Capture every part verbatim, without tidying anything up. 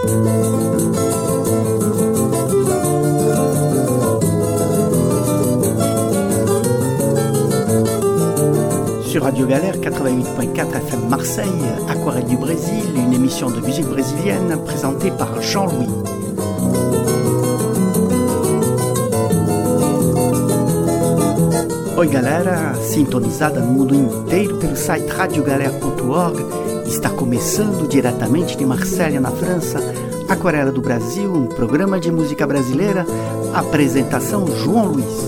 Sur Radio Galère quatre-vingt-huit point quatre F M Marseille, Aquarelle du Brésil, une émission de musique brésilienne présentée par Jean-Louis. Oi galera, sintonizada no mundo inteiro pelo site radio galera ponto org, está começando diretamente de Marselha, na França, Aquarela do Brasil, um programa de música brasileira, apresentação João Luiz.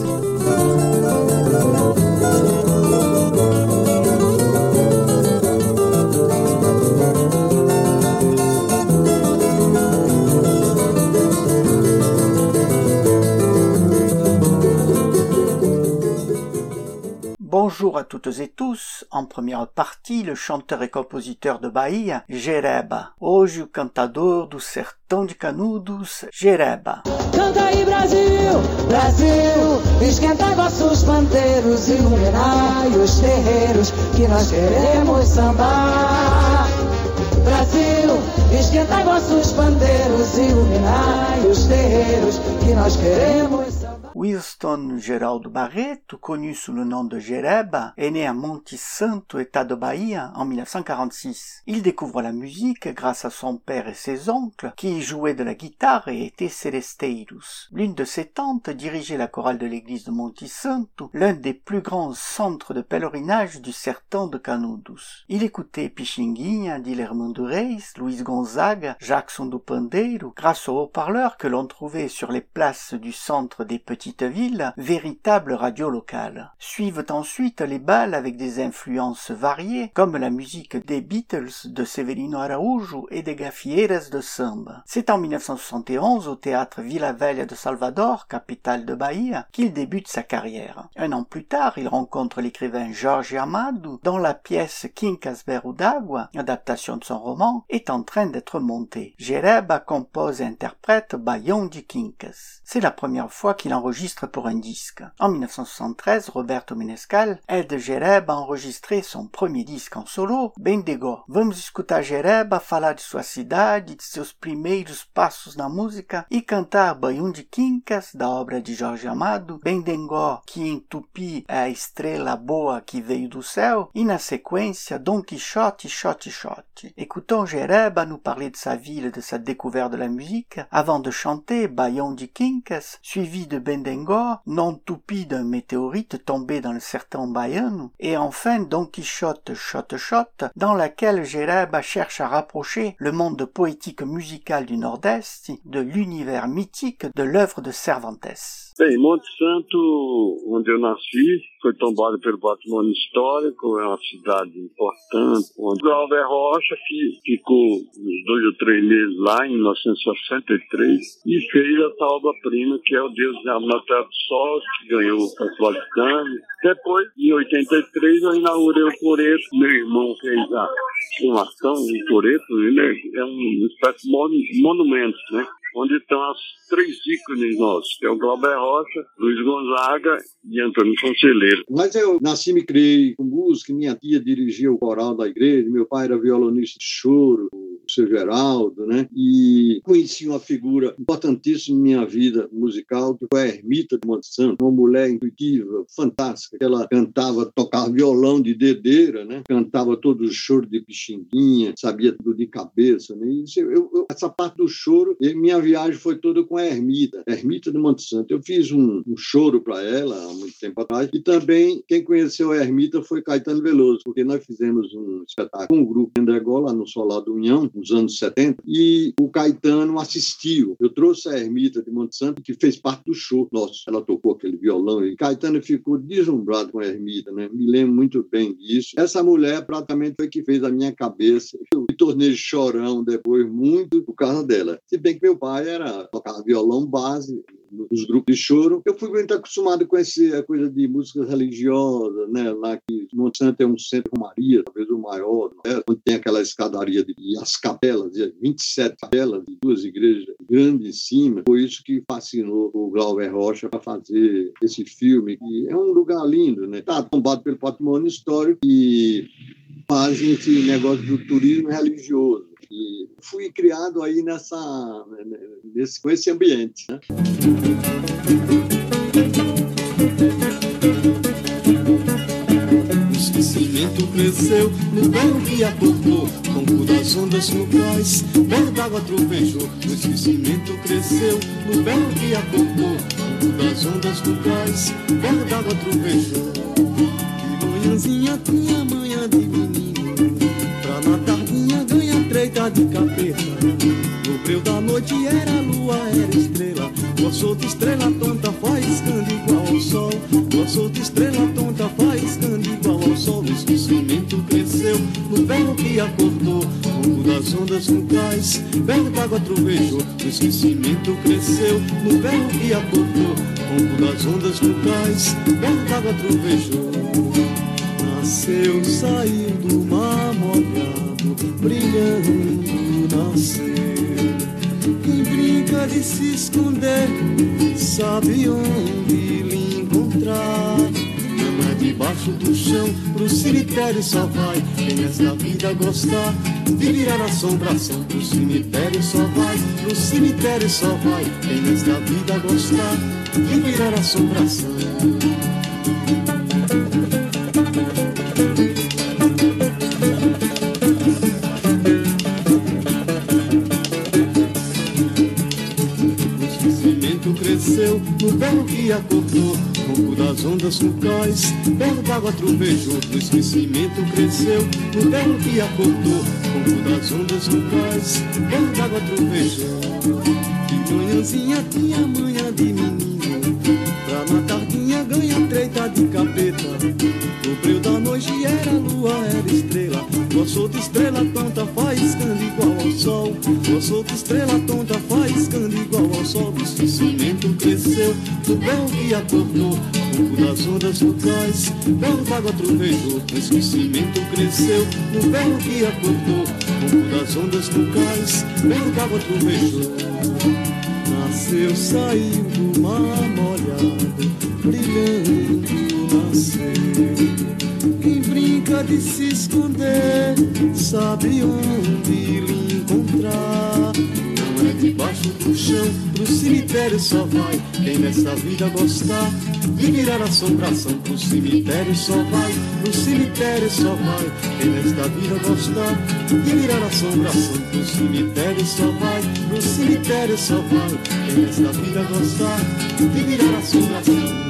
Bonjour à toutes et tous. En première partie, le chanteur et compositeur de Bahia, Jereba. Hoje o cantador do sertão de Canudos, Jereba. Canta aí Brasil, Brasil, esquenta vossos pandeiros, iluminai os terreiros que nós queremos sambar. Brasil, esquenta vossos pandeiros, iluminai os terreiros que nós queremos sambar. Wilson Geraldo Barreto, connu sous le nom de Jereba, est né à Monte Santo, État de Bahia, en dix-neuf cent quarante-six. Il découvre la musique grâce à son père et ses oncles, qui jouaient de la guitare et étaient celesteiros. L'une de ses tantes dirigeait la chorale de l'église de Monte Santo, l'un des plus grands centres de pèlerinage du sertão de Canudos. Il écoutait Pixinguinha, d'Ilermando Reis, Luiz Gonzaga, Jackson do Pandeiro, grâce aux haut-parleurs que l'on trouvait sur les places du centre des petits ville, véritable radio locale. Suivent ensuite les bals avec des influences variées, comme la musique des Beatles, de Severino Araújo et des Gafieiras de Samba. C'est en dix-neuf cent soixante et onze, au théâtre Vila Velha de Salvador, capitale de Bahia, qu'il débute sa carrière. Un an plus tard, il rencontre l'écrivain Jorge Amado, dont la pièce Quincas Berro d'Água, adaptation de son roman, est en train d'être montée. Jereba compose et interprète Baião de Quincas. C'est la première fois qu'il enregistre pour un disque. En dix-neuf cent soixante-treize, Roberto Menescal aide Jereba a enregistrer son premier disque en solo, Bendegó. Vamos escutar Jereba falar de sua cidade, de seus primeiros passos na música e cantar Baião de Quincas, da obra de Jorge Amado, Bendegó, que em tupi é a estrela boa que veio do céu, e na sequência Don Quixote, Xote, Xote. Écoutons Jereba nous parler de sa ville et de sa découverte de la musique, avant de chanter Baião de Quincas, suivi de Bendegó, nom tupi d'un météorite tombé dans le sertão baiano, et enfin Don Quichotte, Xote, Xote, dans laquelle Jereba cherche à rapprocher le monde poétique musical du Nordeste de l'univers mythique de l'œuvre de Cervantes. Bem, Monte Santo, onde eu nasci, foi tombado pelo patrimônio histórico, é uma cidade importante, onde o Glauber Rocha, que ficou uns dois ou três meses lá, em mil novecentos e sessenta e três, e fez essa obra-prima, que é o Deus na Terra do Sol, que ganhou o Festival de Cannes. Depois, em oitenta e três, eu inaugurei o Coreto, meu irmão fez a filmação do Coreto, né? É uma espécie de monumento, né? Onde estão as três ícones nossos, que é o Glauber Rocha, Luiz Gonzaga e Antônio Conselheiro. Mas eu nasci e me criei com música, minha tia dirigia o coral da igreja, meu pai era violonista de choro, o seu Geraldo, né? E conheci uma figura importantíssima em minha vida musical, que foi a Ermita de Monte Santo, uma mulher intuitiva, fantástica. Ela cantava, tocava violão de dedeira, né? Cantava todo o choro de Pixinguinha, sabia tudo de cabeça, né? Isso, eu, eu, essa parte do choro, minha viagem foi toda com a Ermita, a Ermita de Monte Santo. Eu fiz um, um choro para ela há muito tempo atrás, e também quem conheceu a Ermita foi Caetano Veloso, porque nós fizemos um espetáculo com um grupo em Endegó, lá no Solar do União, nos anos setenta, e o Caetano assistiu. Eu trouxe a Ermita de Monte Santo, que fez parte do show nosso. Ela tocou aquele violão, e Caetano ficou deslumbrado com a Ermita, né? Me lembro muito bem disso. Essa mulher praticamente foi que fez a minha cabeça. Eu me tornei chorão depois, muito por causa dela. Se bem que meu pai era tocar violão base nos grupos de choro. Eu fui muito acostumado com essa coisa de músicas religiosas, né? Lá que Monte Santo é um centro com Maria, talvez o maior, né? Onde tem aquela escadaria de, e as capelas, vinte e sete capelas de duas igrejas grandes em cima. Foi isso que fascinou o Glauber Rocha para fazer esse filme, que é um lugar lindo, né? Está tombado pelo patrimônio histórico e faz esse negócio do turismo religioso. E fui criado aí nessa, nesse, com esse ambiente, né? O esquecimento cresceu no berro que acordou, ronco das ondas no cais, berro d'água trovejou. O esquecimento cresceu no berro que acordou, ronco das ondas no cais, berro d'água trovejou. Que manhãzinha tinha manhã de menino, pra na tardinha ganha treita de capeta. No breu da noite era lua, era estrela, boa solta estrela tonta faiscando igual ao sol. Boa solta estrela tonta faiscando igual ao sol. O esquecimento cresceu no berro que acordou, ronco das ondas no cais, berro d'água trovejou. O esquecimento cresceu no berro que acordou, ronco das ondas no cais, berro d'água trovejou. Nasceu, saiu do mar molhado, brilhando, nasceu. Quem brinca de se esconder sabe onde lhe encontrar. Não é debaixo do chão, pro cemitério só vai quem nesta vida gostar de virar assombração. Pro cemitério só vai, pro cemitério só vai quem nesta vida gostar de virar assombração. Cresceu no berro que acordou, ronco das ondas no cais, berro d'água trovejou. No esquecimento cresceu no berro que acordou, ronco das ondas no cais, berro d'água trovejou. Que manhãzinha tinha manhã de menino, pra na tardinha ganha treita de capeta. No breu da noite era lua, era estrela, boa solta estrela tonta faiscando igual ao sol. Boa solta estrela tonta faiscando igual ao sol. O esquecimento cresceu no berro que acordou, ronco das ondas no cais, berro d'água trovejou. O esquecimento cresceu no berro que acordou, ronco das ondas no cais, berro d'água trovejou. Nasceu, saiu do mar molhado, brilhando, nasceu. Quem brinca de se esconder sabe onde lhe encontrar. Não é debaixo do chão, pro cemitério só vai quem nessa vida gostar de virar assombração. Pro cemitério só vai, pro cemitério só vai quem nesta vida gostar de virar assombração. Pro cemitério só vai, pro cemitério só vai quem nesta vida gostar de virar assombração.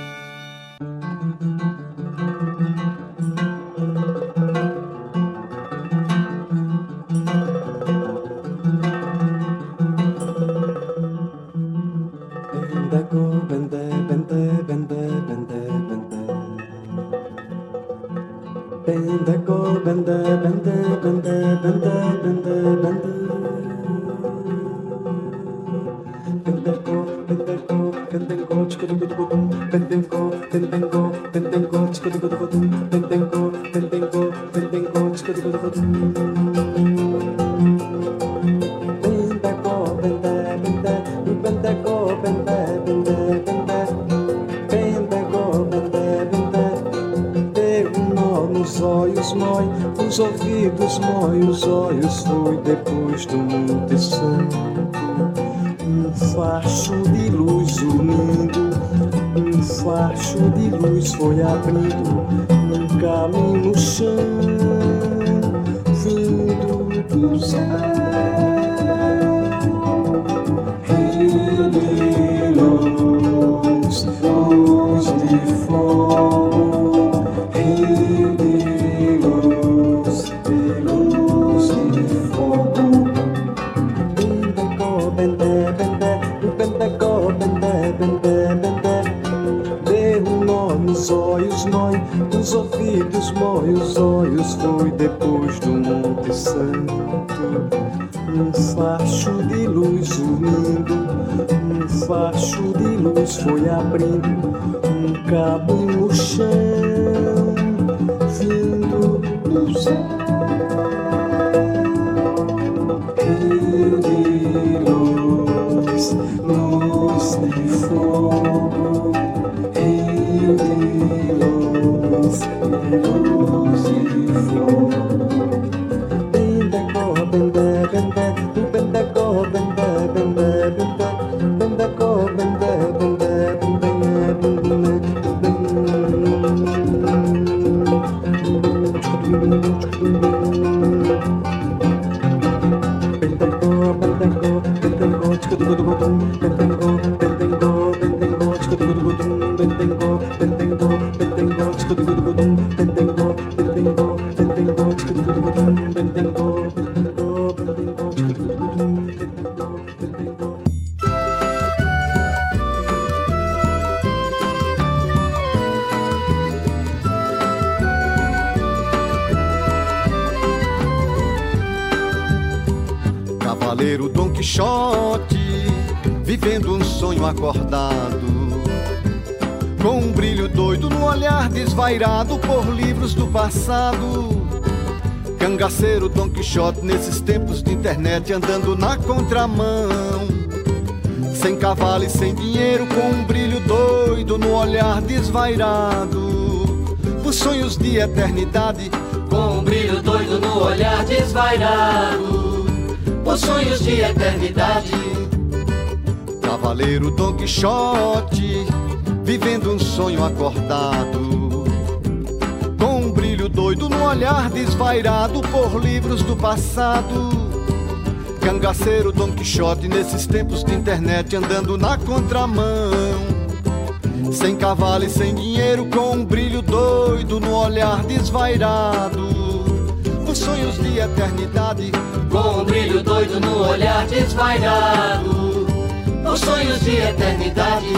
Os ouvidos mói, os olhos foi depois do Monte Santo. Um facho de luz unindo, um facho de luz foi abrindo um caminho no chão, vindo do céu. Rio de luz, luz de fogo, rio de os ouvidos mói, os olhos foi depois do Monte Santo. Um facho de luz unindo, um facho de luz foi abrindo um caminho no chão, vindo do céu. Rio de luz, luz de fogo, rio de luz, luz de fogo. Bendecó, bendecó. Cavaleiro Dom Quixote, vivendo um sonho acordado, com um brilho doido no olhar desvairado por livros do passado. Cangaceiro Dom Quixote nesses tempos de internet, andando na contramão, sem cavalo e sem dinheiro, com um brilho doido no olhar desvairado, por sonhos de eternidade. Com um brilho doido no olhar desvairado, por sonhos de eternidade. Cavaleiro Dom Quixote, vivendo um sonho acordado, com um brilho doido no olhar desvairado por livros do passado. Cangaceiro Dom Quixote nesses tempos de internet, andando na contramão, sem cavalo e sem dinheiro, com um brilho doido no olhar desvairado, por sonhos de eternidade. Com um brilho doido no olhar desvairado, por sonhos de eternidade.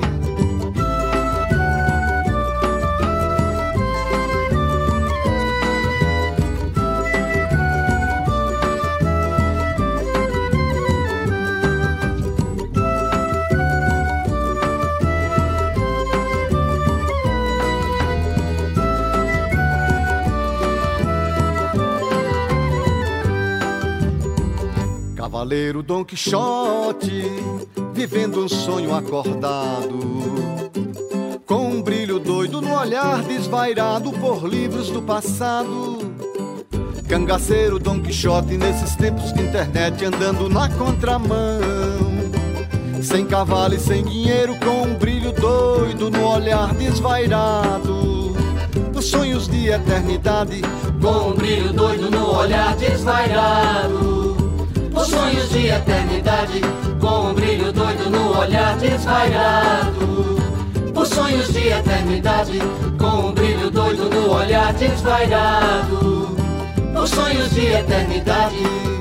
Cavaleiro Dom Quixote, vivendo um sonho acordado, com um brilho doido no olhar desvairado por livros do passado. Cangaceiro Dom Quixote nesses tempos de internet, andando na contramão, sem cavalo e sem dinheiro, com um brilho doido no olhar desvairado, por sonhos de eternidade. Com um brilho doido no olhar desvairado, por sonhos de eternidade. Com um brilho doido no olhar desvairado, por sonhos de eternidade. Com um brilho doido no olhar desvairado, por sonhos de eternidade.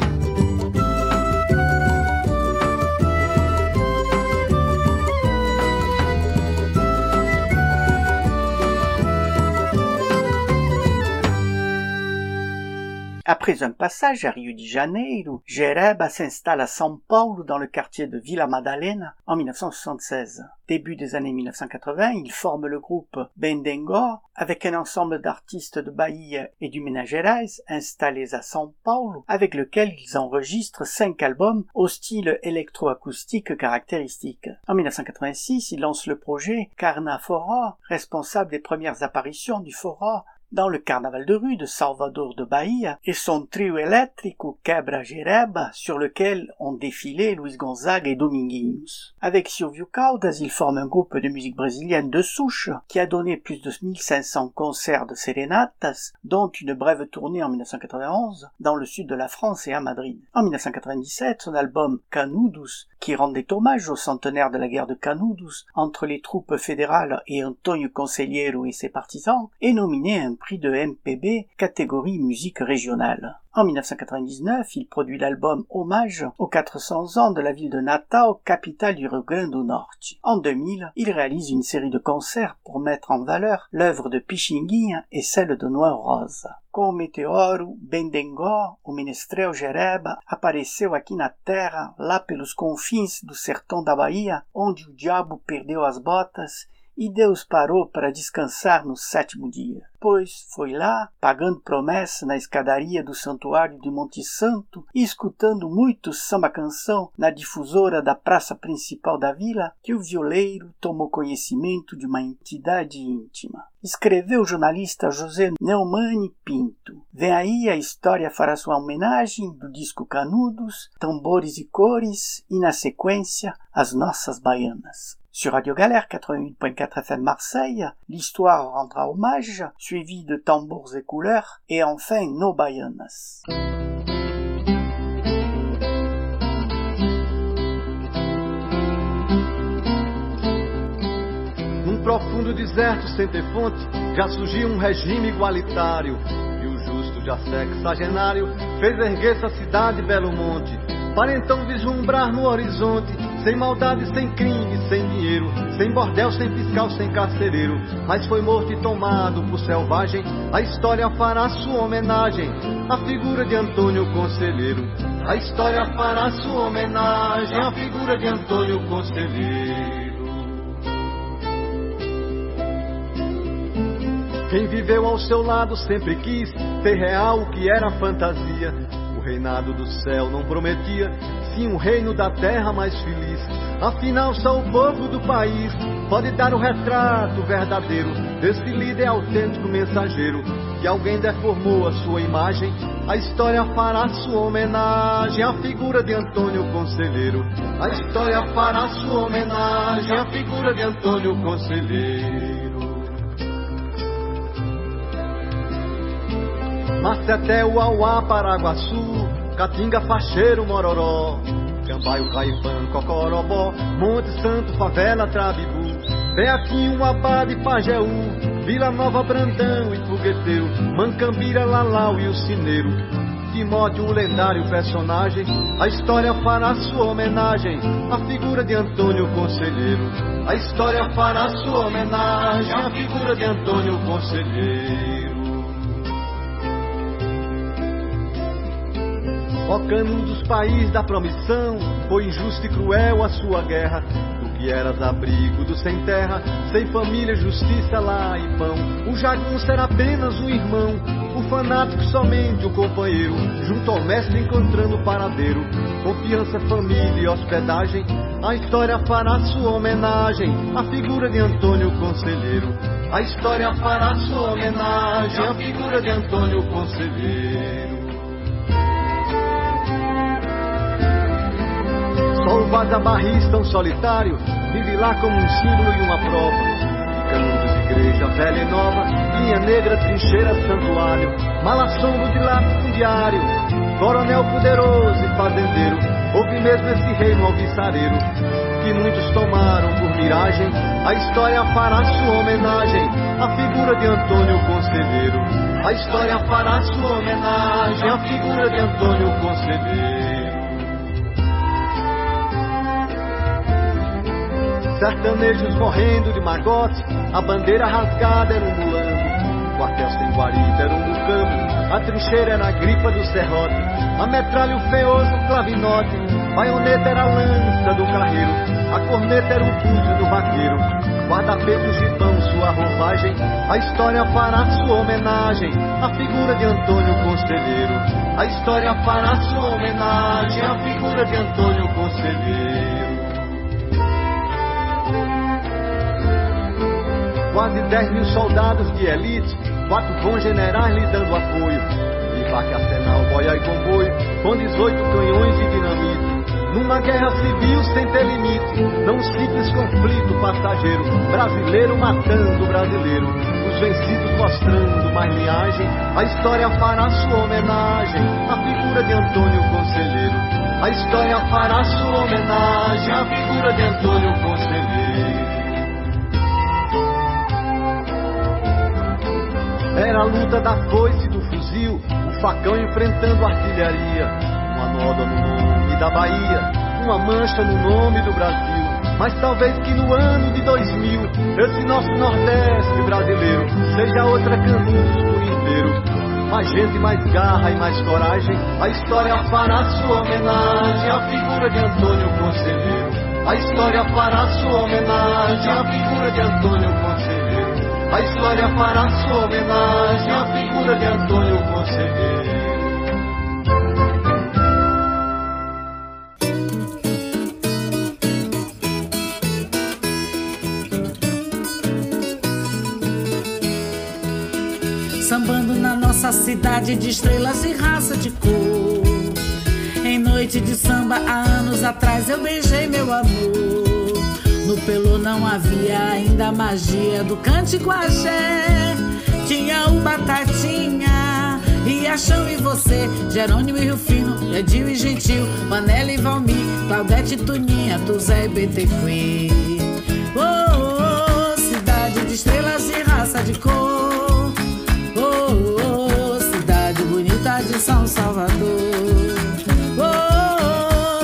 Après un passage à Rio de Janeiro, Jereba s'installe à São Paulo dans le quartier de Vila Madalena en mille neuf cent soixante-seize. Début des années mille neuf cent quatre-vingts, il forme le groupe Bendengo avec un ensemble d'artistes de Bahia et du Minas Gerais installés à São Paulo, avec lequel ils enregistrent cinq albums au style électroacoustique caractéristique. En mille neuf cent quatre-vingt-six, il lance le projet Carna Forró, responsable des premières apparitions du forró dans le carnaval de rue de Salvador de Bahia, et son trio électrico Quebra Jereba, sur lequel ont défilé Luis Gonzaga et Dominguinhos. Avec Silvio Caldas, il forme un groupe de musique brésilienne de souche qui a donné plus de mille cinq cents concerts de serenatas, dont une brève tournée en mille neuf cent quatre-vingt-onze dans le sud de la France et à Madrid. En mille neuf cent quatre-vingt-dix-sept, son album Canudos, qui rendait hommage au centenaire de la guerre de Canudos entre les troupes fédérales et Antonio Conselheiro et ses partisans, est nominé à un prix de M P B catégorie musique régionale. En mille neuf cent quatre-vingt-dix-neuf, il produit l'album Hommage aux quatre cents ans de la ville de Natal, capitale du Rio Grande do Norte. En deux mille, il réalise une série de concerts pour mettre en valeur l'œuvre de Pixinguinha et celle de Noel Rosa. Com o Meteoro, Bendengo, o Menestrel Jereba apareceu aqui na terra, lá pelos confins do sertão da Bahia, onde o diabo perdeu as botas e Deus parou para descansar no sétimo dia. Pois foi lá, pagando promessa na escadaria do santuário de Monte Santo e escutando muito samba-canção na difusora da praça principal da vila, que o violeiro tomou conhecimento de uma entidade íntima. Escreveu o jornalista José Neumani Pinto. Vem aí, a história fará sua homenagem do disco Canudos, Tambores e Cores e, na sequência, as nossas baianas. Sur Radio Galère quatre-vingt-huit point quatre F M Marseille, l'histoire rendra hommage, suivi de Tambours et couleurs, et enfin Nos Baianas. Num profundo deserto sem ter fonte, já surgiu um regime igualitário, e o justo já sexagenário fez erguer essa cidade Belo Monte. para então vislumbrar no horizonte, sem maldade, sem crime, sem dinheiro, sem bordel, sem fiscal, sem carcereiro. Mas foi morto e tomado por selvagem, a história fará sua homenagem à figura de Antônio Conselheiro. A história fará sua homenagem à figura de Antônio Conselheiro. Quem viveu ao seu lado sempre quis ter real o que era fantasia. O reinado do céu não prometia, sim um reino da terra mais feliz. Afinal só o povo do país pode dar o retrato verdadeiro desse líder autêntico mensageiro que alguém deformou a sua imagem. A história fará sua homenagem à figura de Antônio Conselheiro. A história fará sua homenagem à figura de Antônio Conselheiro. Maceté, Uauá, Paraguaçu, Caatinga, Facheiro, Mororó, Cambaio, Caipã, Cocorobó, Monte Santo, Favela, Trabibu, Beatinho, Abade, Pajeú, Vila Nova, Brandão e Fogueteiro, Mancambira, Lalau e o Cineiro. Timóteo, o lendário personagem, a história fará sua homenagem à figura de Antônio Conselheiro. A história fará sua homenagem à figura de Antônio Conselheiro. Ó canudo dos países da promissão, foi injusta e cruel a sua guerra. Tu que eras abrigo do sem terra, sem família, justiça, lá e pão. O jagunço era apenas um irmão, o fanático somente o companheiro. Junto ao mestre encontrando o paradeiro, confiança, família e hospedagem. A história fará sua homenagem à figura de Antônio Conselheiro. A história fará sua homenagem à figura de Antônio Conselheiro. Só o vaza-barris tão solitário vive lá como um símbolo e uma prova. Canudos, igreja velha e nova, linha negra, trincheira, santuário, malassombro de latifundiário, coronel poderoso e fazendeiro. Houve mesmo esse reino alvissareiro que muitos tomaram por miragem. A história fará sua homenagem à figura de Antônio Conselheiro. A história fará sua homenagem à figura de Antônio Conselheiro. Sertanejos morrendo de magote, a bandeira rasgada era um mulambo, o quartel sem guarita era um mucambo, a trincheira era a gripa do serrote, a metralha o feoso clavinote, baioneta era a lança do carreiro, a corneta era o pulso do vaqueiro, guarda-peito gibão sua roupagem. A história fará sua homenagem à figura de Antônio Conselheiro. A história fará sua homenagem à figura de Antônio Conselheiro. Quase dez mil soldados de elite, quatro bons generais lhe dando apoio. Bivac, arsenal, boia e comboio, com dezoito canhões e dinamite. Numa guerra civil sem ter limite, não simples conflito passageiro. Brasileiro matando brasileiro, os vencidos mostrando mais linhagem. A história fará sua homenagem à figura de Antônio Conselheiro. A história fará sua homenagem à figura de Antônio Conselheiro. Era a luta da foice e do fuzil, o facão enfrentando a artilharia. Uma nódoa no nome da Bahia, uma mancha no nome do Brasil. Mas talvez que no ano de dois mil, esse nosso Nordeste brasileiro seja outra Canudos por inteiro. Mais gente, mais garra e mais coragem. A história fará sua homenagem à figura de Antônio Conselheiro. A história fará sua homenagem à figura de Antônio Conselheiro. A história fará sua homenagem à figura de Antônio Conselheiro. Sambando na nossa cidade de estrelas e raça de cor. Em noite de samba, há anos atrás eu beijei meu amor. No Pelô não havia ainda a magia do cântico axé. Tinha o Batatinha, Riachão e você, Jerônimo e Rio Fino, Edil e Gentil, Manela e Valmir, Claudete e Tuninha, Tuzé e Betequim. Oh, oh, oh, cidade de estrelas e raça de cor. Oh, oh, oh, cidade bonita de São Salvador. Oh, oh,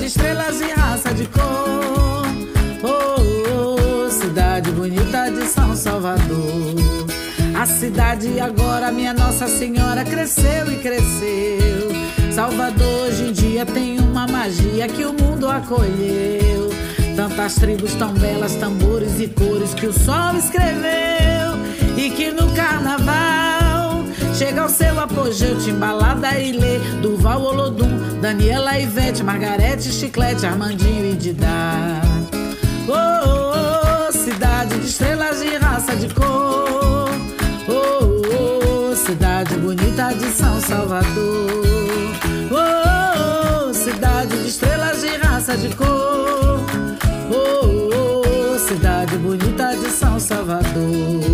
de estrelas e raça de cor. Oh, oh, oh, cidade bonita de São Salvador. A cidade agora, minha Nossa Senhora, cresceu e cresceu. Salvador hoje em dia tem uma magia que o mundo acolheu. Tantas tribos tão belas, tambores e cores que o sol escreveu. E que no carnaval chega ao seu apogeu Timbalada e Lê, Duval, Olodum, Daniela, Ivete, Margarete, Chiclete, Armandinho e Didá. Oh, oh, oh, cidade de estrelas de raça de cor. Oh, oh, oh, cidade bonita de São Salvador. Oh, oh, oh, cidade de estrelas de raça de cor. Oh, oh, oh, cidade bonita de São Salvador.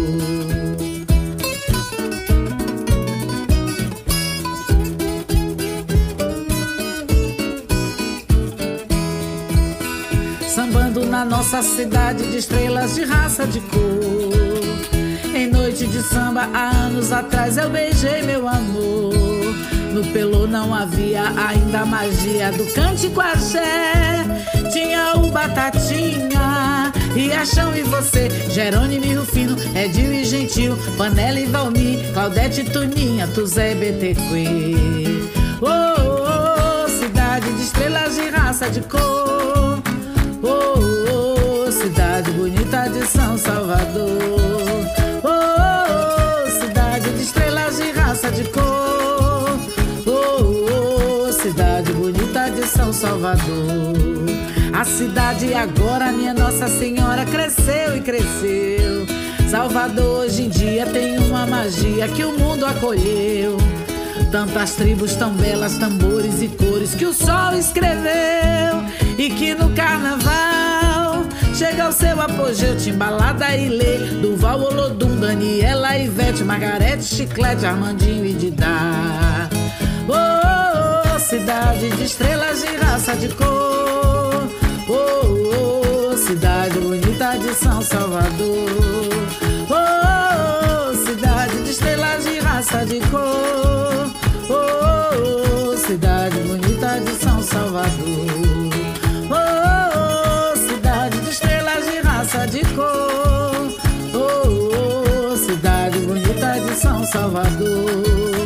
Sambando na nossa cidade de estrelas de raça de cor. Em noite de samba, há anos atrás eu beijei meu amor. No Pelô não havia ainda a magia do cântico axé. Tinha o Batatinha, Riachão e você, Jerônimo e Rufino, Edil e Gentil, Panela e Valmir, Claudete e Tuninha, Tuzé e Betequê. Oh, oh, oh, cidade de estrelas de raça de cor. Oh, oh, oh, cidade bonita de São Salvador. Oh, oh, oh, cidade de estrelas de raça de cor. Oh, oh, oh, cidade bonita de São Salvador. A cidade agora, minha Nossa Senhora, cresceu e cresceu. Salvador hoje em dia tem uma magia que o mundo acolheu. Tantas tribos tão belas, tambores e cores que o sol escreveu. E que no carnaval chega ao seu apogeu Timbalada e Lê, Duval, Olodum, Daniela, Ivete, Margarete, Chiclete, Armandinho e Didá. Oh, oh, oh, cidade de estrelas de raça de cor. Oh, oh, oh, cidade bonita de São Salvador. Oh, oh, oh, cidade de estrelas de raça de cor. Oh, oh, oh, cidade bonita de São Salvador. Oh, oh, oh, cidade de estrelas de raça de cor. Oh, oh, oh, cidade bonita de São Salvador.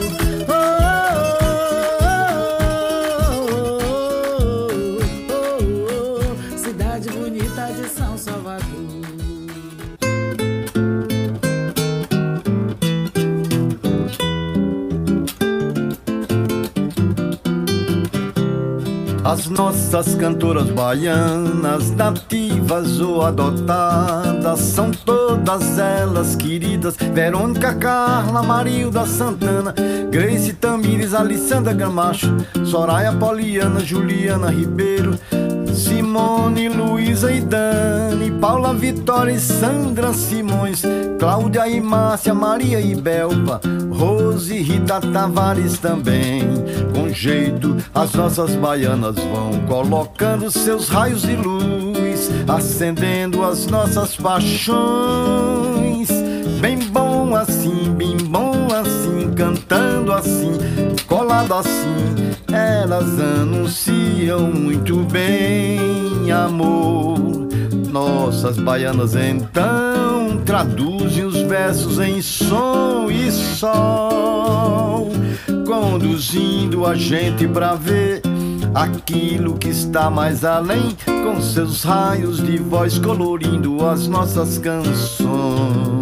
As nossas cantoras baianas, nativas ou adotadas, são todas elas queridas. Verônica, Carla, Marilda, Santana, Grace, Tamires, Alessandra Gramacho, Soraya, Poliana, Juliana Ribeiro, Simone, Luísa e Dani, Paula, Vitória e Sandra Simões, Cláudia e Márcia, Maria e Belpa, Rose e Rita Tavares também. Com jeito as nossas baianas vão colocando seus raios de luz, acendendo as nossas paixões. Bem bom assim, bem bom assim, cantando assim, colado assim, elas anunciam muito bem amor. Nossas baianas então traduzem os versos em som e sol, conduzindo a gente pra ver aquilo que está mais além, com seus raios de voz colorindo as nossas canções.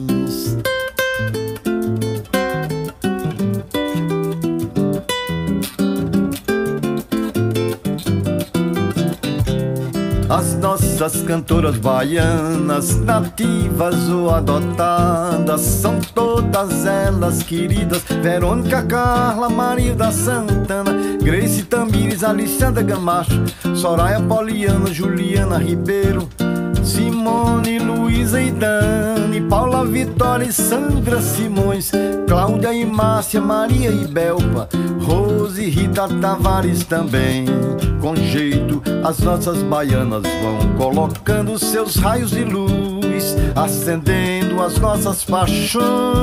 As nossas cantoras baianas, nativas ou adotadas, são todas elas queridas. Verônica, Carla, Marilda, Santana, Grace, Tamires, Alessandra Gramacho, Soraya, Poliana, Juliana Ribeiro, Simone, Luísa e Dani, Paula, Vitória e Sandra Simões, Cláudia e Márcia, Maria e Belpa, Rose e Rita Tavares também. Com jeito as nossas baianas vão colocando seus raios de luz, acendendo as nossas paixões.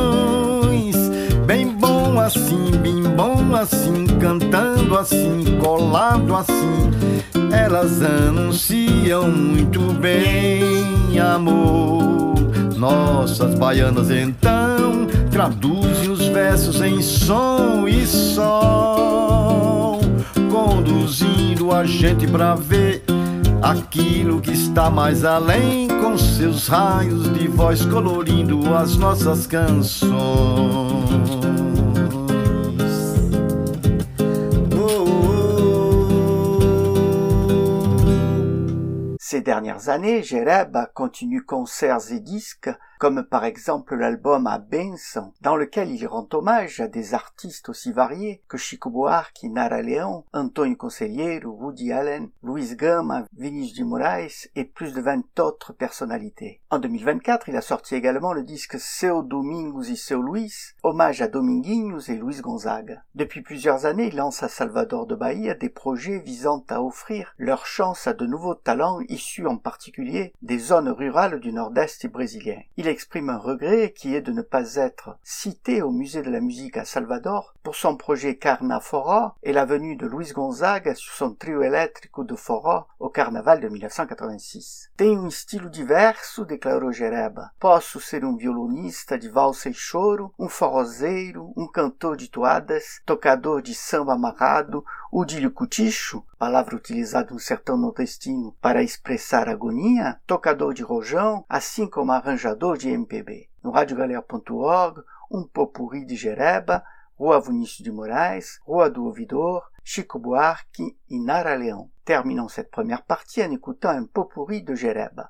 Bem bom assim, bem bom assim, cantando assim, colado assim, elas anunciam muito bem amor. Nossas baianas então traduzem os versos em som e sol, conduzindo a gente pra ver aquilo que está mais além, com seus raios de voz colorindo as nossas canções. Ces dernières années, Jereba continue concerts et disques, comme par exemple l'album A Benção, dans lequel il rend hommage à des artistes aussi variés que Chico Buarque, Nara Leão, Antônio Conselheiro, Woody Allen, Luiz Gama, Vinícius de Moraes et plus de vingt autres personnalités. En deux mille vingt-quatre, il a sorti également le disque Seu Domingos e Seu Luiz, hommage à Dominguinhos et Luiz Gonzaga. Depuis plusieurs années, il lance à Salvador de Bahia des projets visant à offrir leur chance à de nouveaux talents issus en particulier des zones rurales du nord-est brésilien. Il exprime un regret qui est de ne pas être cité au musée de la musique à Salvador pour son projet Carna Forró et la venue de Luiz Gonzaga sur son trio elétrico de forró au carnaval de mille neuf cent quatre-vingt-six. Tenho um estilo diverso, declarou Jereba. Posso ser um violonista de valsa e choro, um forrozeiro, um cantor de toadas, tocador de samba amarrado, o de cuticho, palavra utilizada no sertão nordestino para expressar agonia, tocador de rojão, assim como arranjador de M P B. No rádio galera ponto org, um popurri de Jereba, Rua Vinícius de Moraes, Rua do Ouvidor, Chico Buarque e Nara Leão. Terminons cette première partie en écoutant un popurri de Jereba.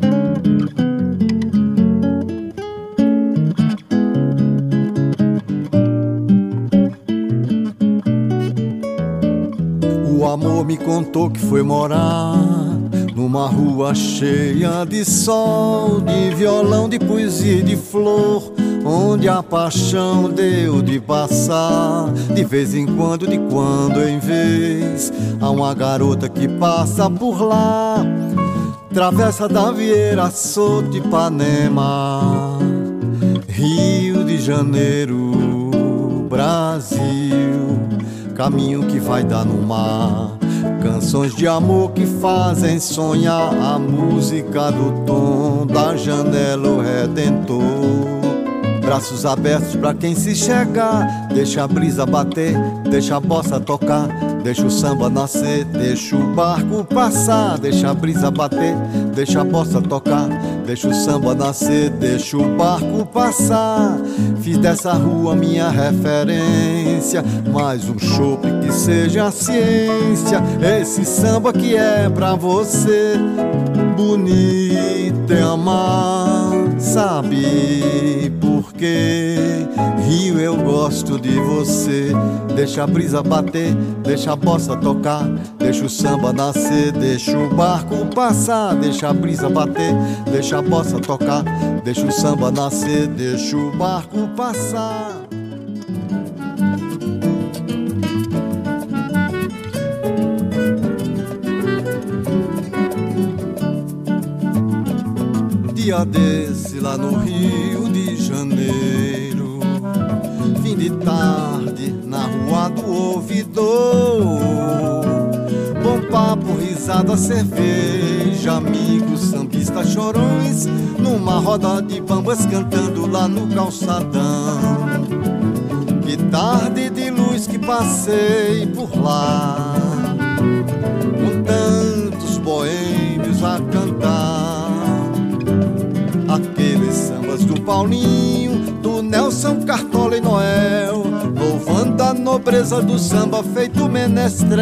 O amor me contou que foi morar numa rua cheia de sol, de violão, de poesia e de flor, onde a paixão deu de passar. De vez em quando, de quando em vez, há uma garota que passa por lá, travessa da Vieira, Soto, Ipanema, Rio de Janeiro, Brasil, caminho que vai dar no mar. Canções de amor que fazem sonhar, a música do tom da janela, o Redentor. Braços abertos pra quem se chegar, deixa a brisa bater, deixa a bossa tocar, deixa o samba nascer, deixa o barco passar, deixa a brisa bater, deixa a bossa tocar, deixa o samba nascer, deixa o barco passar. Fiz dessa rua minha referência, mais um chope que seja a ciência, esse samba que é pra você, bonito é amar, sabe por quê? Rio, eu gosto de você. Deixa a brisa bater, deixa a bossa tocar, deixa o samba nascer, deixa o barco passar, deixa a brisa bater, deixa a bossa tocar, deixa o samba nascer, deixa o barco passar. Dia desse lá no Rio de Janeiro, fim de tarde na Rua do Ouvidor, bom papo, risada, cerveja, amigos, sambistas, chorões, numa roda de bambas cantando lá no calçadão. Que tarde de luz que passei por lá, com tantos boêmios a cantar aqueles sambas do Paulinho, do Nelson, Cartola e Noel, louvando a nobreza do samba feito menestrel.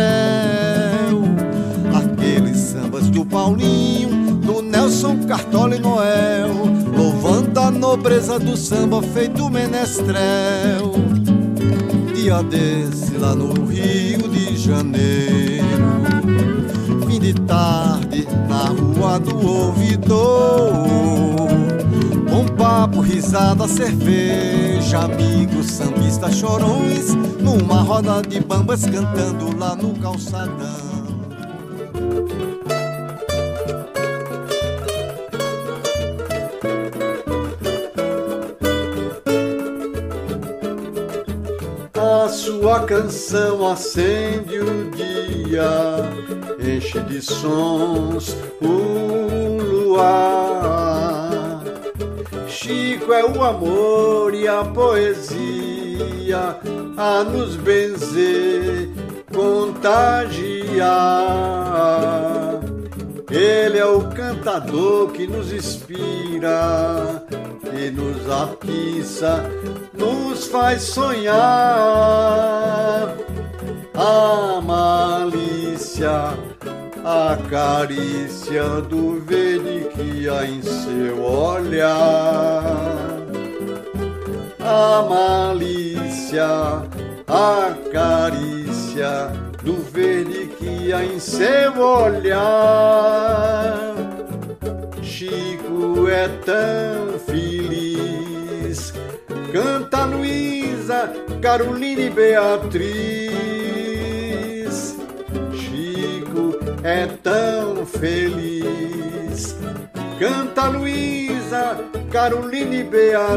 Aqueles sambas do Paulinho, do Nelson, Cartola e Noel, louvando a nobreza do samba feito menestrel. Dia desse lá no Rio de Janeiro, fim de tarde na Rua do Ouvidor, bom papo, risada, cerveja, amigos, sambistas, chorões, numa roda de bambas cantando lá no calçadão. A sua canção acende o dia enche de sons o luar. Chico é o amor e a poesia a nos benzer, contagiar. Ele é o cantador que nos inspira e nos atiça, nos faz sonhar. A malícia, a carícia do verde que há em seu olhar. A malícia, a carícia do verde que há em seu olhar. Chico é tão feliz, canta Luísa, Carolina e Beatriz. Chico é tão feliz, canta Luísa, Carolina e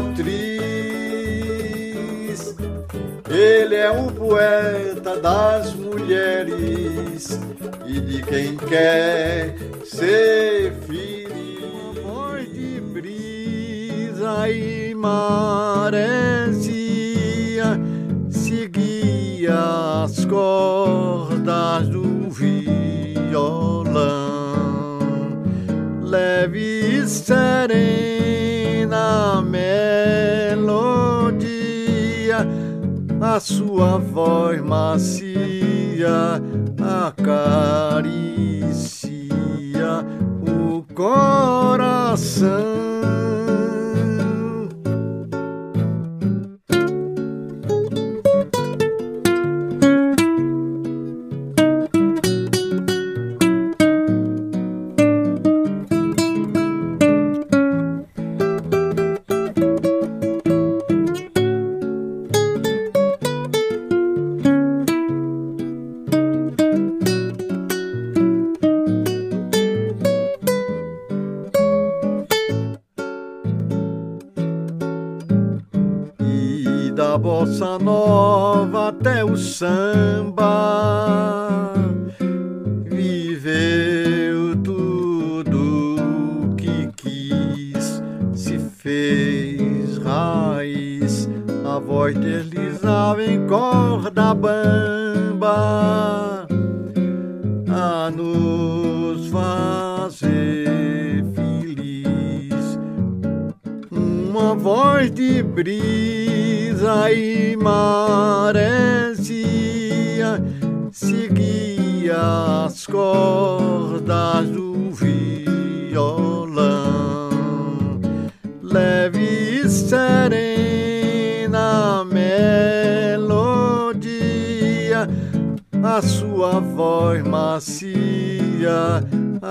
Beatriz. Ele é o poeta das mulheres e de quem quer ser feliz. Voz de brisa e maresia seguia as cordas do violão, leve e serena melodia, a sua voz macia acaricia o coração. Da bossa nova até o samba, viveu tudo que quis, se fez raiz, a voz deslizava em corda bamba, a nos fazer feliz. Uma voz de brisa e maresia seguia as cordas do violão, leve e serena melodia, a sua voz macia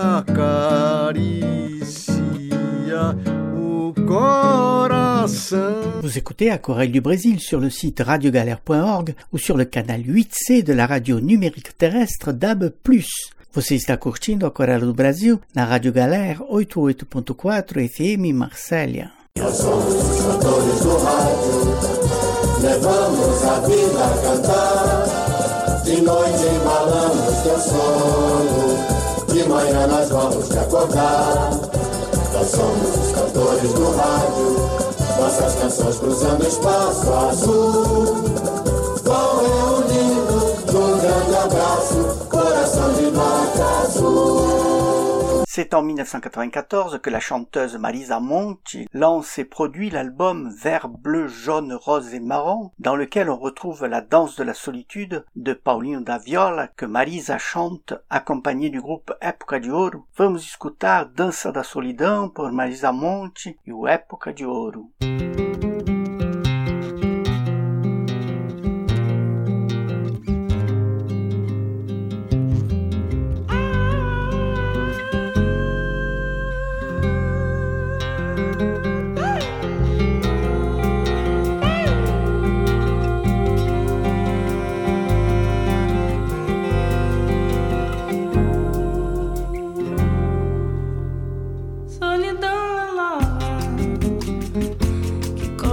acaricia o coração. Vous écoutez Aquarelle du Brésil sur le site radio galère point org ou sur le canal huit C de la radio numérique terrestre D A B plus. Você está curtindo Aquarelle do Brasil na Rádio Galera oitenta e oito ponto quatro F M Marsella. Nós somos os cantores do rádio, levamos a vida a cantar. De noite embalamos teu sono, de manhã nós vamos te acordar. Nós somos os cantores do rádio, nossas canções cruzando espaço azul vão reunindo num grande abraço, coração de nota azul. C'est en mille neuf cent quatre-vingt-quatorze que la chanteuse Marisa Monti lance et produit l'album Vert, bleu, jaune, rose et marron, dans lequel on retrouve la danse de la solitude de Paulinho da Viola, que Marisa chante accompagnée du groupe Época de Ouro. Vamos escutar Dança da Solidão por Marisa Monti e o Época de Ouro. Solidão é lá que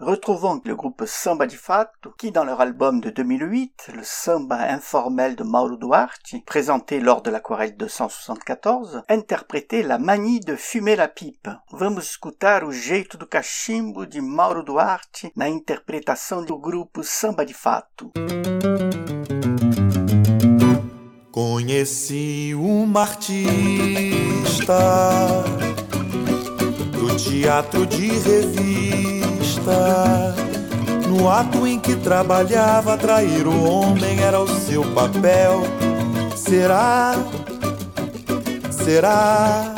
Retrouvons le groupe Samba de Fato qui, dans leur album de deux mille huit, le samba informel de Mauro Duarte, présenté lors de l'Aquarelle deux cent soixante-quatorze, interprétait la manie de fumer la pipe. Vamos escutar o jeito do cachimbo de Mauro Duarte na interpretação do grupo Samba de Fato. Conheci uma artista do teatro de revista. No ato em que trabalhava, trair o homem era o seu papel. Será? Será?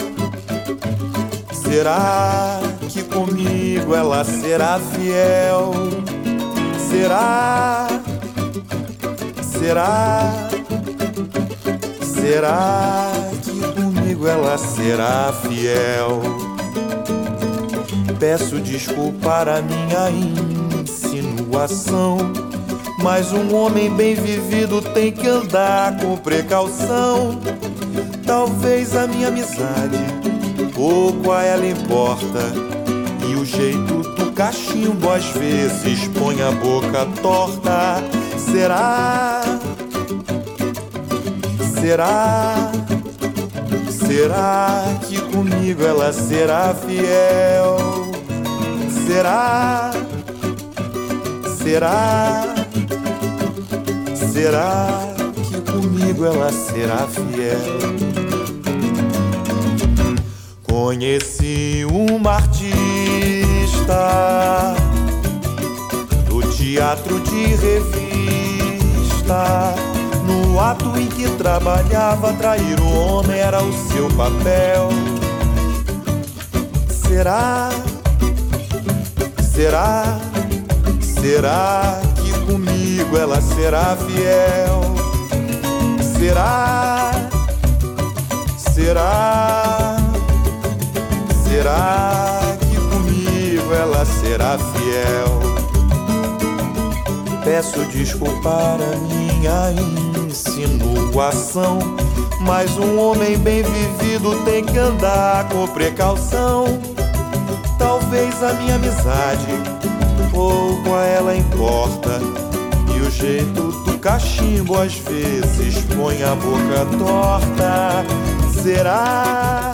Será que comigo ela será fiel? Será? Será? Será que comigo ela será fiel? Peço desculpa a minha insinuação, mas um homem bem vivido tem que andar com precaução. Talvez a minha amizade pouco a ela importa, e o jeito do cachimbo às vezes põe a boca torta. Será? Será? Será que comigo ela será fiel? Será? Será? Será que comigo ela será fiel? Conheci uma artista do teatro de revista. No ato em que trabalhava, trair o homem era o seu papel. Será? Será? Será que comigo ela será fiel? Será? Será? Será que comigo ela será fiel? Peço desculpa a minha insinuação, mas um homem bem vivido tem que andar com precaução. Talvez a minha amizade pouco a ela importa, e o jeito do cachimbo às vezes põe a boca torta. Será?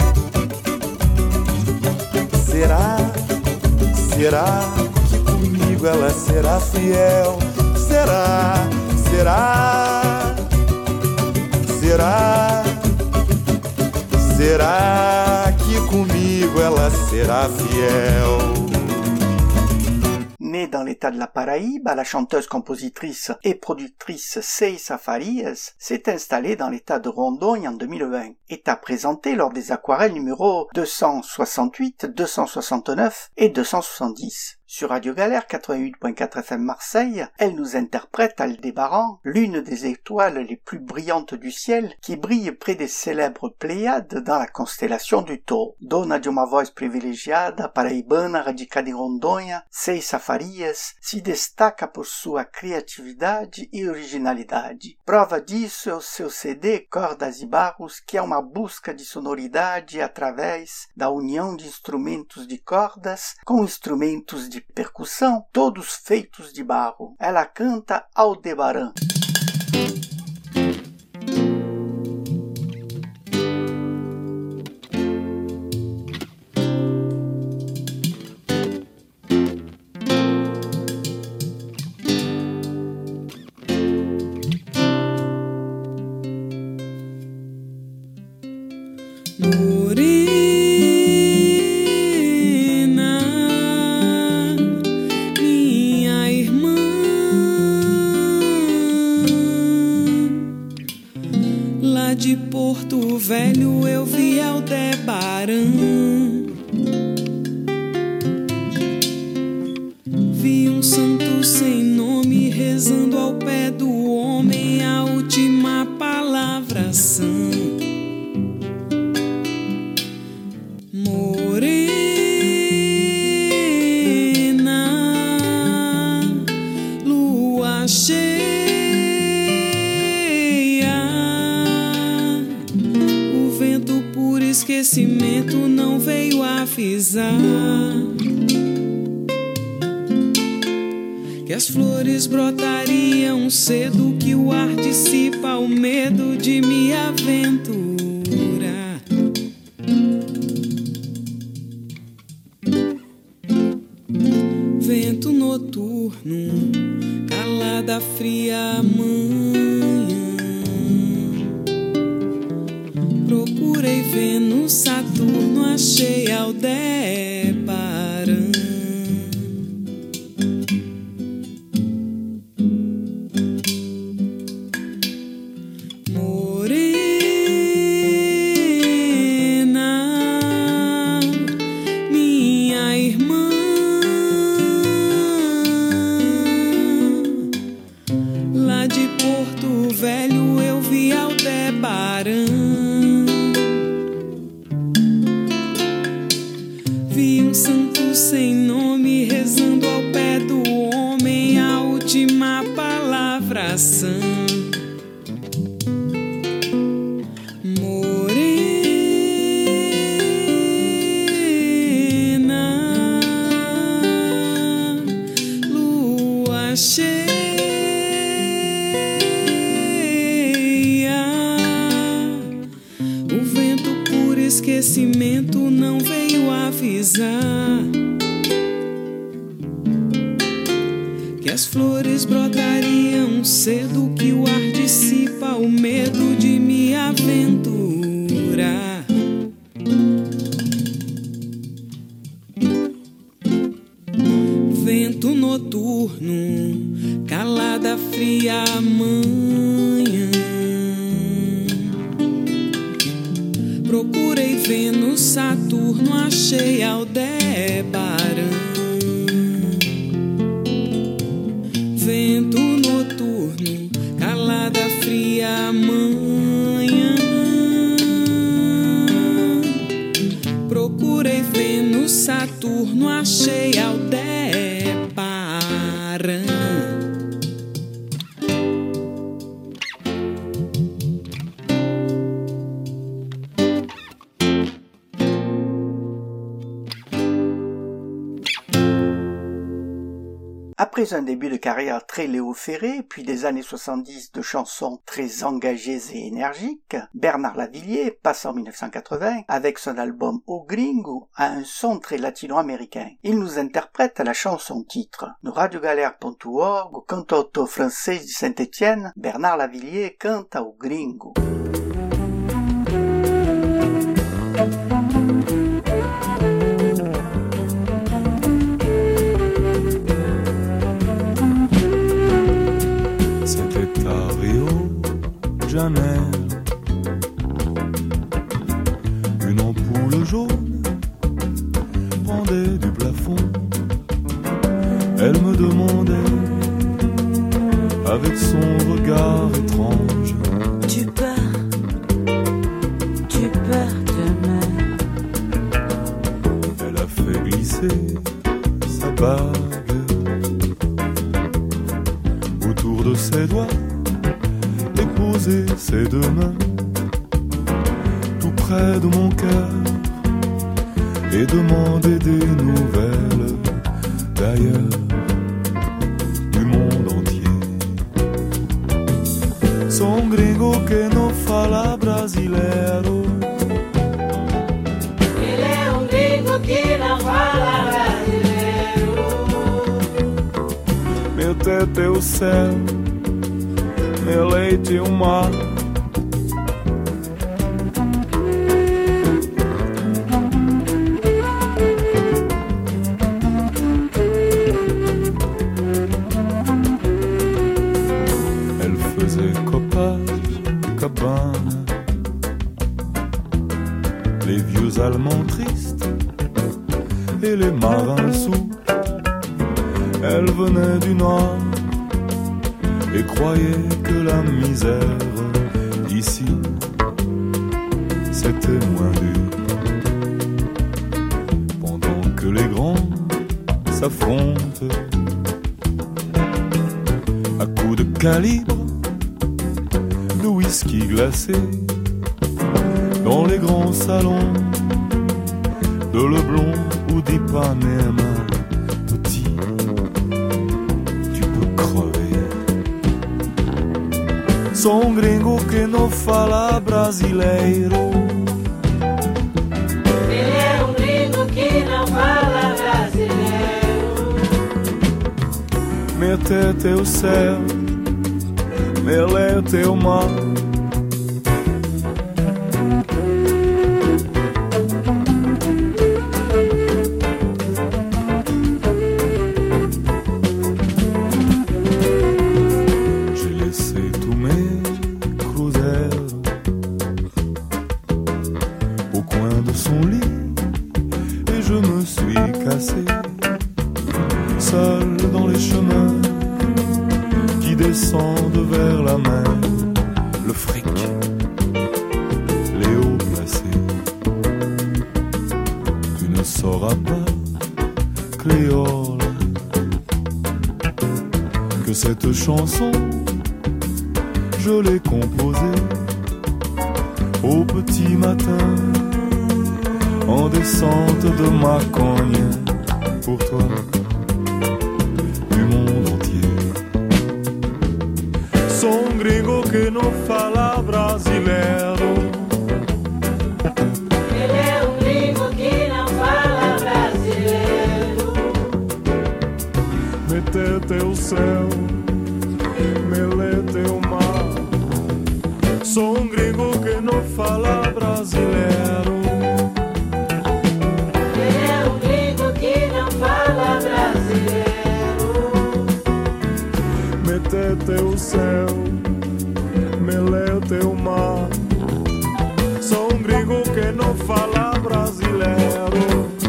Será? Será que comigo ela será fiel? Será? Será? Será? Será que comigo ela será fiel? Née dans l'état de la Paraíba, la chanteuse, compositrice et productrice Ceissa Farias s'est installée dans l'état de Rondônia en deux mille vingt. État présenté lors des aquarelles numéro deux cent soixante-huit, deux cent soixante-neuf et deux cent soixante-dix. Sur Radio Galère quatre-vingt-huit point quatre F M Marseille, elle nous interprète Aldébaran, l'une des étoiles les plus brillantes du ciel, qui brille près des célèbres Pléiades dans la constellation du Taureau. Dona de uma voz privilegiada, paraibana, radicada em Rondônia, Ceissa Farias se destaca por sua criatividade e originalidade. Prova disso é o seu C D Cordas e Barros, que é uma busca de sonoridade através da união de instrumentos de cordas com instrumentos de percussão, todos feitos de barro. Ela canta Aldebaran. Velho, eu vi Aldebaran, vi um santo sem nome rezando ao pé do homem a última palavra sã. Morena, lua cheia, esquecimento não veio avisar. que as flores brotariam cedo, que o ar dissipa o medo de me aventurar. Vento noturno, calada fria manhã, procurei Vênus, Saturno, achei Aldebaran. Morena, minha irmã, lá de Porto Velho eu vi Aldebaran. Vi um santo sem nome rezando ao pé do homem a última palavra sã. Morena, lua cheia, o vento por esquecimento não veio avisar que as flores brotariam cedo, que o ar dissipa o medo de me aventurar. Vento noturno, calada fria manhã, procurei Vênus, Saturno, achei Aldebaran. Vento noturno, calada fria manhã, procurei Vênus, Saturno, achei Aldebaran. Après un début de carrière très Léo Ferré, puis des années soixante-dix de chansons très engagées et énergiques, Bernard Lavilliers passe en mille neuf cent quatre-vingts, avec son album O Gringo, à un son très latino-américain. Il nous interprète la chanson titre. No radio galère ponto org, o cantautor français de Saint-Étienne, Bernard Lavilliers canta O Gringo. Une ampoule jaune pendait du plafond. Elle me demandait avec son regard étrange: Tu pars, tu pars demain. Elle a fait glisser sa bague autour de ses doigts, poser ses deux mains tout près de mon cœur et demander des nouvelles d'ailleurs, du monde entier. Son gringo que no fala brasileiro. Ele é um gringo que não fala brasileiro. Meu teto é o céu, meu leite é o mar. Elle faisait Copacabana, les vieux Allemands tristes et les marins sous. Elle venait du Nord et croyait que la misère ici c'était moins dur. Pendant que les grands s'affrontent à coups de calibre, de whisky glacé dans les grands salons de Leblon ou d'Ipanema. Petit, tu Sou um gringo que não fala brasileiro. Ele é um gringo que não fala brasileiro. Meu tete é o céu, meu leite é o mar. Cette chanson, je l'ai composée au petit matin, en descente de ma cogne, pour toi, du monde entier. Sou um gringo que não fala brasileiro. Ele é um gringo que não fala brasileiro. Metete o céu, melete o mar. Sou um gringo que não fala brasileiro. Ele é um gringo que não fala brasileiro. Metete o céu, melete o mar. Sou um gringo que não fala brasileiro.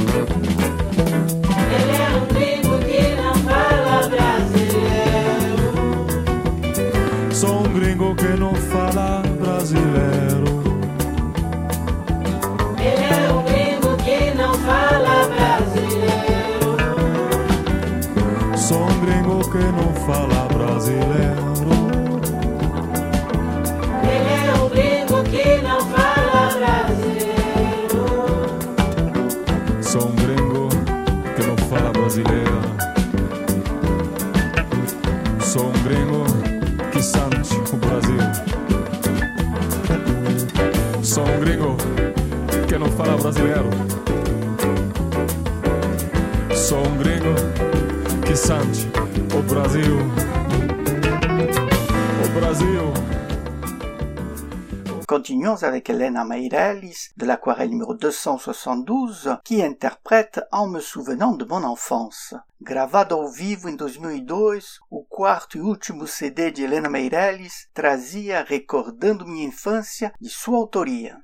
Ele é um gringo que não fala brasileiro. Sou um gringo que não fala brasileiro. Ele é um gringo que não fala brasileiro. Sou um gringo que não fala brasileiro. Ele é um gringo que não fala brasileiro. Sou um gringo que não fala brasileiro. Sou um gringo que sente o Brasil. Sou um gringo que não fala brasileiro. Sou um gringo que sente o Brasil. O Brasil. Continuons avec Helena Meirelles de l'aquarelle numéro deux cent soixante-douze qui interprète En me souvenant de mon enfance. Gravado ao vivo em dois mil e dois, o quarto e último C D de Helena Meirelles trazia Recordando Minha Infância de sua autoria.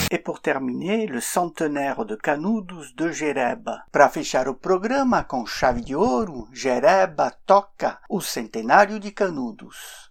Et pour terminer, le centenaire de Canudos de Jereba. Para fechar o programa com chave de ouro, Jereba toca o centenário de Canudos.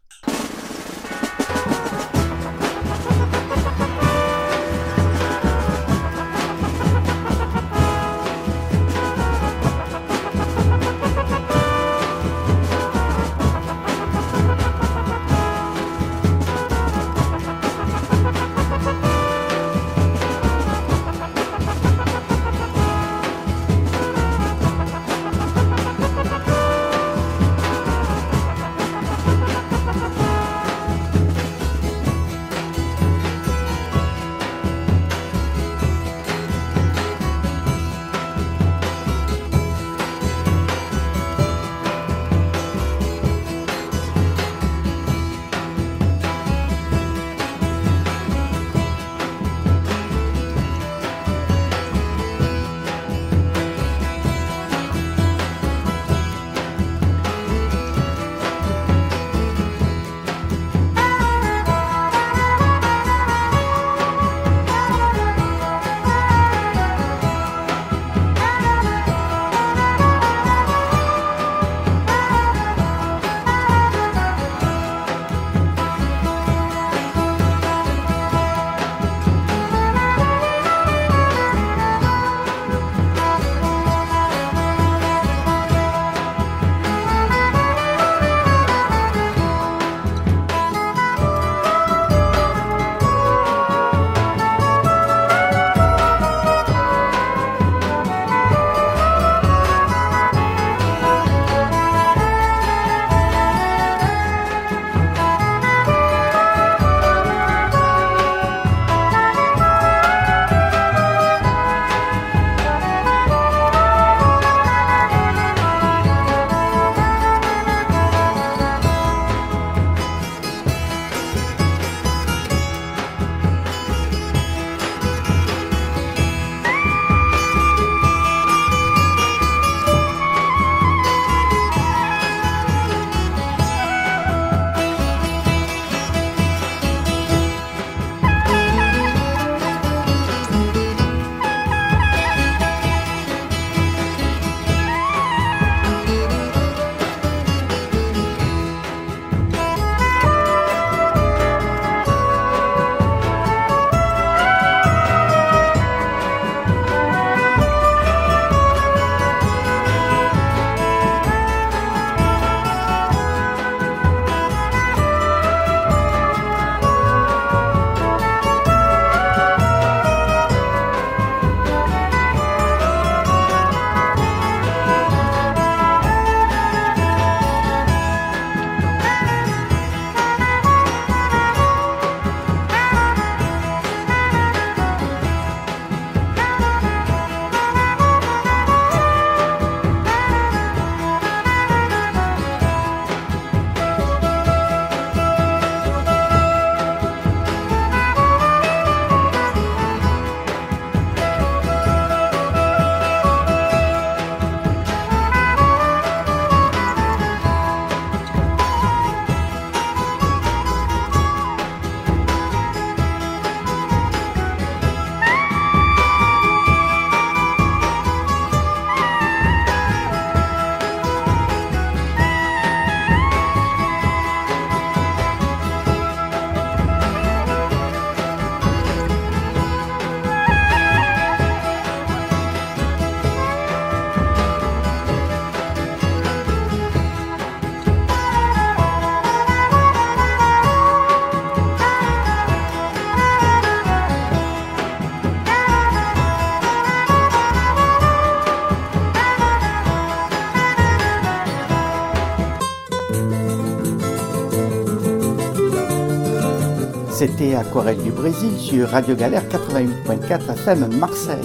C'était Aquarelle du Brésil sur Radio Galère quatre-vingt-huit point quatre F M Marseille.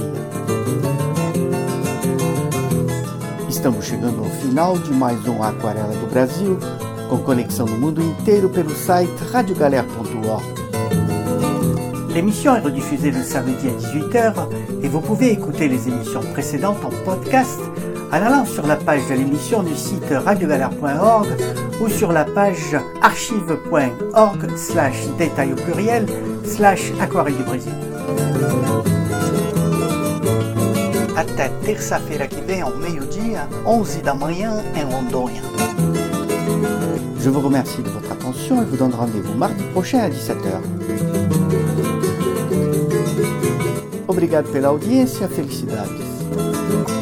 Estamos chegando ao final de mais um Aquarela do Brasil, com conexão no mundo inteiro pelo site radio galère point org. L'émission est rediffusée le samedi à dix-huit heures et vous pouvez écouter les émissions précédentes en podcast en allant sur la page de l'émission du site radio galère point org ou sur la page archive point org slash détail au pluriel slash aquarelle du Brésil. Até terça-feira que vem, ao meio-dia, onze da manhã, em Rondônia. Je vous remercie de votre attention et vous donne rendez-vous mardi prochain à dix-sept heures. Obrigado pela audiência, felicidades.